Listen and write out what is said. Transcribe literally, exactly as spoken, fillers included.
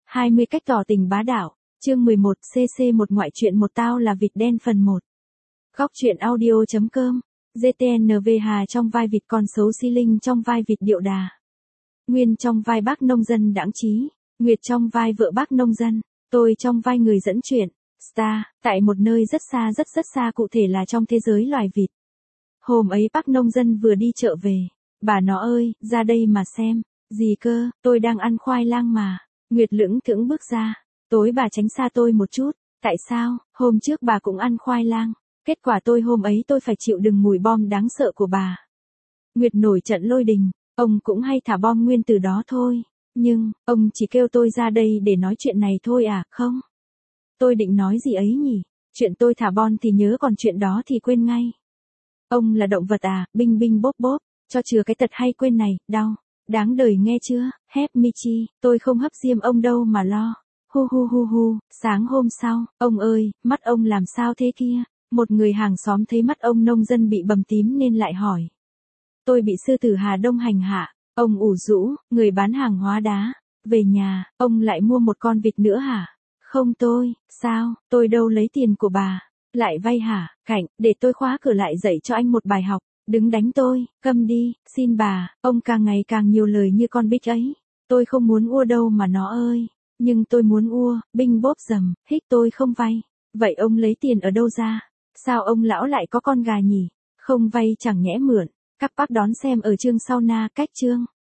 hai mươi cách tỏ tình bá đạo, chương mười một xê xê một ngoại truyện một tao là vịt đen phần một. Góc truyện audio.com, giê tê en vê Hà trong vai vịt con xấu xí Linh trong vai vịt điệu đà. Nguyên trong vai bác nông dân đãng trí, Nguyệt trong vai vợ bác nông dân, tôi trong vai người dẫn chuyện, Star, tại một nơi rất xa rất rất xa cụ thể là trong thế giới loài vịt. Hôm ấy bác nông dân vừa đi chợ về, bà nó ơi, ra đây mà xem, gì cơ, tôi đang ăn khoai lang mà. Nguyệt lững thững bước ra, tối bà tránh xa tôi một chút, tại sao, hôm trước bà cũng ăn khoai lang, kết quả tôi hôm ấy tôi phải chịu đựng mùi bom đáng sợ của bà. Nguyệt nổi trận lôi đình, ông cũng hay thả bom nguyên từ đó thôi, nhưng, ông chỉ kêu tôi ra đây để nói chuyện này thôi à, không? Tôi định nói gì ấy nhỉ, chuyện tôi thả bom thì nhớ còn chuyện đó thì quên ngay. Ông là động vật à, binh binh bốp bốp, cho chừa cái tật hay quên này, đau. Đáng đời nghe chưa, hép mi chi, tôi không hấp diêm ông đâu mà lo. Hu hu hu hu, sáng hôm sau, ông ơi, mắt ông làm sao thế kia? Một người hàng xóm thấy mắt ông nông dân bị bầm tím nên lại hỏi. Tôi bị sư tử Hà Đông hành hạ, ông ủ rũ, người bán hàng hóa đá. Về nhà, ông lại mua một con vịt nữa hả? Không tôi, sao, tôi đâu lấy tiền của bà. Lại vay hả, Cảnh, để tôi khóa cửa lại dạy cho anh một bài học. Đừng đánh tôi, câm đi, xin bà, ông càng ngày càng nhiều lời như con bích ấy. Tôi không muốn ua đâu mà nó ơi, nhưng tôi muốn ua, binh bốp rầm, hích tôi không vay. Vậy ông lấy tiền ở đâu ra? Sao ông lão lại có con gà nhỉ? Không vay chẳng nhẽ mượn. Các bác đón xem ở chương sau na cách chương.